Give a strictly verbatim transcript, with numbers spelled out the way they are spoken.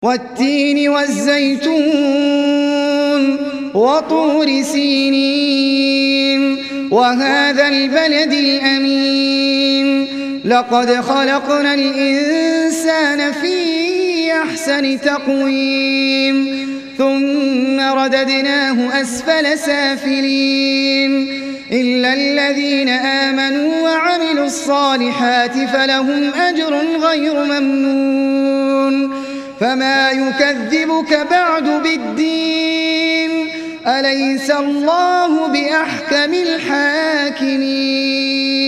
والتين والزيتون وطور سينين وهذا البلد الأمين لقد خلقنا الإنسان في أحسن تقويم ثم رددناه أسفل سافلين إلا الذين آمنوا وعملوا الصالحات فلهم أجر غير ممنون فما يكذبك بعد بالدين أليس الله بأحكم الحاكمين.